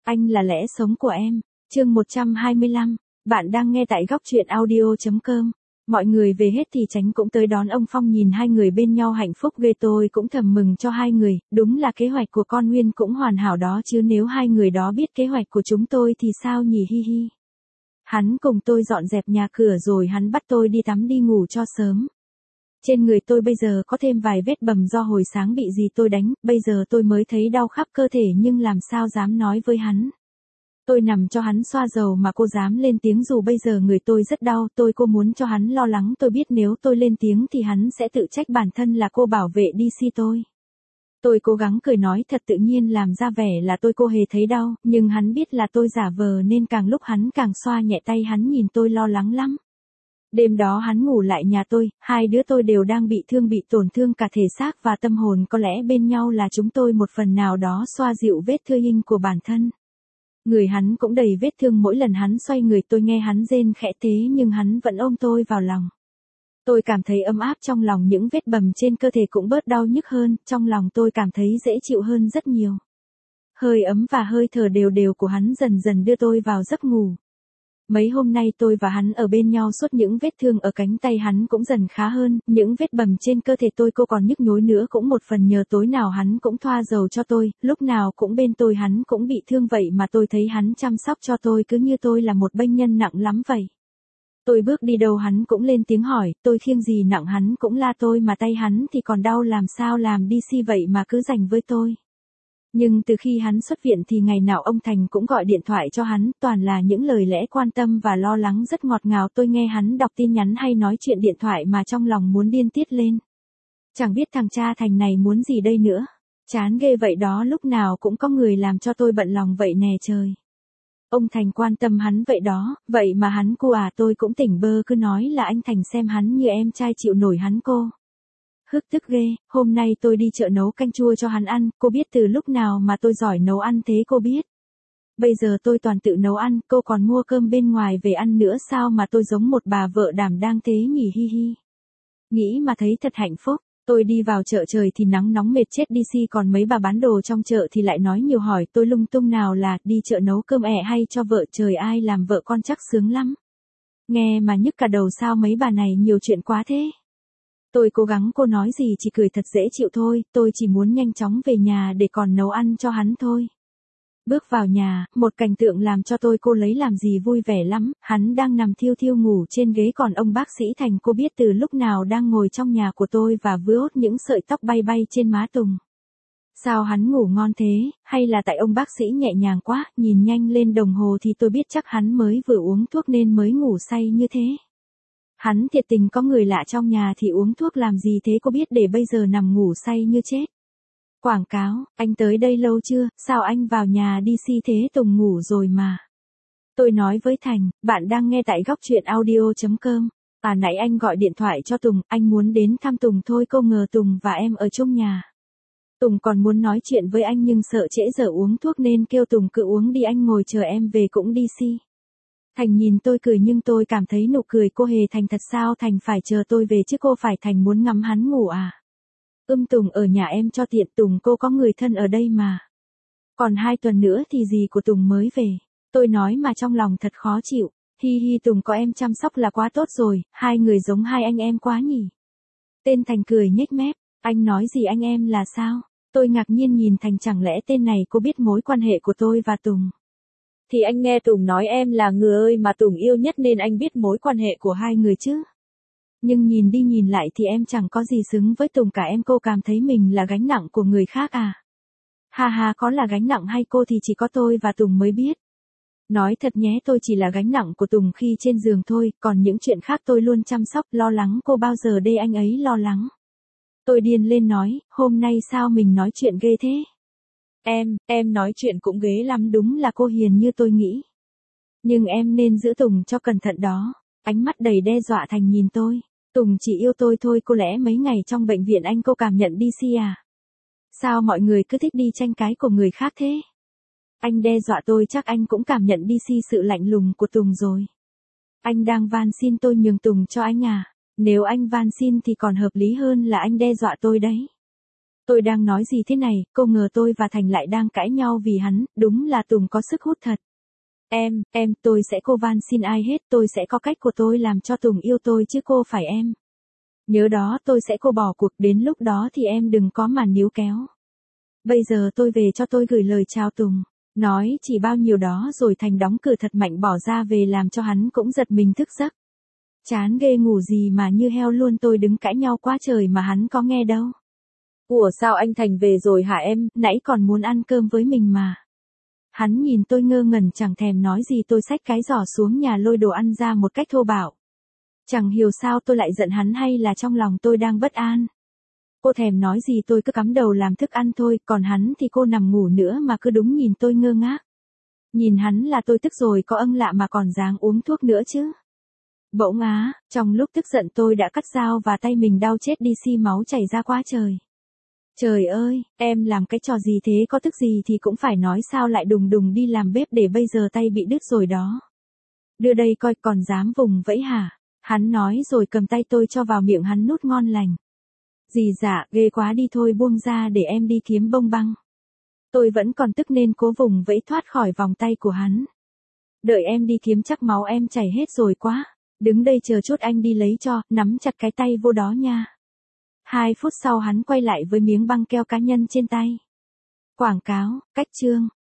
Anh là lẽ sống của em. Chương 125. Bạn đang nghe tại góc truyện audio.com. Mọi người về hết thì Tránh cũng tới đón ông Phong, nhìn hai người bên nhau hạnh phúc ghê, tôi cũng thầm mừng cho hai người, đúng là kế hoạch của con Nguyên cũng hoàn hảo đó chứ, nếu hai người đó biết kế hoạch của chúng tôi thì sao nhỉ, hi hi. Hắn cùng tôi dọn dẹp nhà cửa rồi hắn bắt tôi đi tắm đi ngủ cho sớm. Trên người tôi bây giờ có thêm vài vết bầm do hồi sáng bị gì tôi đánh, bây giờ tôi mới thấy đau khắp cơ thể nhưng làm sao dám nói với hắn. Tôi nằm cho hắn xoa dầu mà cô dám lên tiếng, dù bây giờ người tôi rất đau, cô muốn cho hắn lo lắng, tôi biết nếu tôi lên tiếng thì hắn sẽ tự trách bản thân là cô bảo vệ DC tôi. Tôi cố gắng cười nói thật tự nhiên làm ra vẻ là cô hề thấy đau, nhưng hắn biết là tôi giả vờ nên càng lúc hắn càng xoa nhẹ tay hắn, nhìn tôi lo lắng lắm. Đêm đó hắn ngủ lại nhà tôi, hai đứa tôi đều đang bị tổn thương cả thể xác và tâm hồn, có lẽ bên nhau là chúng tôi một phần nào đó xoa dịu vết thương của bản thân. Người hắn cũng đầy vết thương, mỗi lần hắn xoay người tôi nghe hắn rên khẽ thế nhưng hắn vẫn ôm tôi vào lòng. Tôi cảm thấy ấm áp trong lòng, những vết bầm trên cơ thể cũng bớt đau nhức hơn, trong lòng tôi cảm thấy dễ chịu hơn rất nhiều. Hơi ấm và hơi thở đều đều của hắn dần dần đưa tôi vào giấc ngủ. Mấy hôm nay tôi và hắn ở bên nhau suốt, những vết thương ở cánh tay hắn cũng dần khá hơn, những vết bầm trên cơ thể cô còn nhức nhối nữa cũng một phần nhờ tối nào hắn cũng thoa dầu cho tôi, lúc nào cũng bên tôi. Hắn cũng bị thương vậy mà tôi thấy hắn chăm sóc cho tôi cứ như tôi là một bệnh nhân nặng lắm vậy. Tôi bước đi đâu hắn cũng lên tiếng hỏi, tôi khiêng gì nặng hắn cũng la tôi, mà tay hắn thì còn đau làm sao làm DC vậy mà cứ dành với tôi. Nhưng từ khi hắn xuất viện thì ngày nào ông Thành cũng gọi điện thoại cho hắn, toàn là những lời lẽ quan tâm và lo lắng rất ngọt ngào. Tôi nghe hắn đọc tin nhắn hay nói chuyện điện thoại mà trong lòng muốn điên tiết lên. Chẳng biết thằng cha Thành này muốn gì đây nữa. Chán ghê vậy đó, lúc nào cũng có người làm cho tôi bận lòng vậy nè trời. Ông Thành quan tâm hắn vậy đó, vậy mà hắn cu tôi cũng tỉnh bơ, cứ nói là anh Thành xem hắn như em trai chịu nổi hắn cô. Hức tức ghê, hôm nay tôi đi chợ nấu canh chua cho hắn ăn, cô biết từ lúc nào mà tôi giỏi nấu ăn thế cô biết. Bây giờ tôi toàn tự nấu ăn, cô còn mua cơm bên ngoài về ăn nữa, sao mà tôi giống một bà vợ đảm đang thế nhỉ, hi hi. Nghĩ mà thấy thật hạnh phúc. Tôi đi vào chợ trời thì nắng nóng mệt chết DC, còn mấy bà bán đồ trong chợ thì lại nói nhiều, hỏi tôi lung tung, nào là đi chợ nấu cơm hay cho vợ, trời ai làm vợ con chắc sướng lắm. Nghe mà nhức cả đầu, sao mấy bà này nhiều chuyện quá thế. Tôi cố gắng cô nói gì chỉ cười thật dễ chịu thôi, tôi chỉ muốn nhanh chóng về nhà để còn nấu ăn cho hắn thôi. Bước vào nhà, một cảnh tượng làm cho cô lấy làm gì vui vẻ lắm, hắn đang nằm thiêu thiêu ngủ trên ghế, còn ông bác sĩ Thành cô biết từ lúc nào đang ngồi trong nhà của tôi và vuốt những sợi tóc bay bay trên má Tùng. Sao hắn ngủ ngon thế, hay là tại ông bác sĩ nhẹ nhàng quá, nhìn nhanh lên đồng hồ thì tôi biết chắc hắn mới vừa uống thuốc nên mới ngủ say như thế. Hắn thiệt tình có người lạ trong nhà thì uống thuốc làm gì thế cô biết, để bây giờ nằm ngủ say như chết. Quảng cáo, anh tới đây lâu chưa, sao anh vào nhà DC thế, Tùng ngủ rồi mà. Tôi nói với Thành, bạn đang nghe tại góc truyện audio.com. Nãy anh gọi điện thoại cho Tùng, anh muốn đến thăm Tùng thôi, cô ngờ Tùng và em ở chung nhà. Tùng còn muốn nói chuyện với anh nhưng sợ trễ giờ uống thuốc nên kêu Tùng cứ uống đi, anh ngồi chờ em về cũng DC. Thành nhìn tôi cười nhưng tôi cảm thấy nụ cười cô hề thành thật, sao Thành phải chờ tôi về chứ cô phải Thành muốn ngắm hắn ngủ à? Tùng ở nhà em cho tiện, Tùng cô có người thân ở đây mà. Còn 2 tuần nữa thì dì của Tùng mới về. Tôi nói mà trong lòng thật khó chịu. Hi hi, Tùng có em chăm sóc là quá tốt rồi, hai người giống hai anh em quá nhỉ. Tên Thành cười nhếch mép, anh nói gì anh em là sao? Tôi ngạc nhiên nhìn Thành, chẳng lẽ tên này cô biết mối quan hệ của tôi và Tùng? Thì anh nghe Tùng nói em là người mà Tùng yêu nhất nên anh biết mối quan hệ của hai người chứ. Nhưng nhìn đi nhìn lại thì em chẳng có gì xứng với Tùng cả, em cô cảm thấy mình là gánh nặng của người khác à? Ha ha, có là gánh nặng hay cô thì chỉ có tôi và Tùng mới biết. Nói thật nhé, tôi chỉ là gánh nặng của Tùng khi trên giường thôi, còn những chuyện khác tôi luôn chăm sóc, lo lắng cô bao giờ đây anh ấy lo lắng. Tôi điên lên nói, hôm nay sao mình nói chuyện ghê thế? Em nói chuyện cũng ghê lắm, đúng là cô hiền như tôi nghĩ. Nhưng em nên giữ Tùng cho cẩn thận đó. Ánh mắt đầy đe dọa Thành nhìn tôi. Tùng chỉ yêu tôi thôi, cô lẽ mấy ngày trong bệnh viện anh cô cảm nhận DC à? Sao mọi người cứ thích đi tranh cái của người khác thế? Anh đe dọa tôi, chắc anh cũng cảm nhận DC sự lạnh lùng của Tùng rồi. Anh đang van xin tôi nhường Tùng cho anh à? Nếu anh van xin thì còn hợp lý hơn là anh đe dọa tôi đấy. Tôi đang nói gì thế này, cô ngờ tôi và Thành lại đang cãi nhau vì hắn, đúng là Tùng có sức hút thật. Tôi sẽ cô van xin ai hết, tôi sẽ có cách của tôi làm cho Tùng yêu tôi chứ cô phải em. Nhớ đó tôi sẽ cô bỏ cuộc, đến lúc đó thì em đừng có mà níu kéo. Bây giờ tôi về cho tôi gửi lời chào Tùng. Nói chỉ bao nhiêu đó rồi Thành đóng cửa thật mạnh bỏ ra về làm cho hắn cũng giật mình thức giấc. Chán ghê ngủ gì mà như heo luôn, tôi đứng cãi nhau quá trời mà hắn có nghe đâu. Ủa sao anh Thành về rồi hả em, nãy còn muốn ăn cơm với mình mà. Hắn nhìn tôi ngơ ngẩn chẳng thèm nói gì, tôi xách cái giỏ xuống nhà lôi đồ ăn ra một cách thô bạo. Chẳng hiểu sao tôi lại giận hắn hay là trong lòng tôi đang bất an. Cô thèm nói gì tôi cứ cắm đầu làm thức ăn thôi, còn hắn thì cô nằm ngủ nữa mà cứ đúng nhìn tôi ngơ ngác. Nhìn hắn là tôi tức rồi, có âng lạ mà còn dáng uống thuốc nữa chứ. Bỗng trong lúc tức giận tôi đã cắt dao và tay mình đau chết đi, máu chảy ra quá trời. Trời ơi, em làm cái trò gì thế, có tức gì thì cũng phải nói, sao lại đùng đùng đi làm bếp để bây giờ tay bị đứt rồi đó. Đưa đây coi, còn dám vùng vẫy hả? Hắn nói rồi cầm tay tôi cho vào miệng hắn nút ngon lành. Dì dạ, ghê quá, đi thôi buông ra để em đi kiếm bông băng. Tôi vẫn còn tức nên cố vùng vẫy thoát khỏi vòng tay của hắn. Đợi em đi kiếm chắc máu em chảy hết rồi quá. Đứng đây chờ chút anh đi lấy cho, nắm chặt cái tay vô đó nha. 2 phút sau hắn quay lại với miếng băng keo cá nhân trên tay. Quảng cáo, cách chương.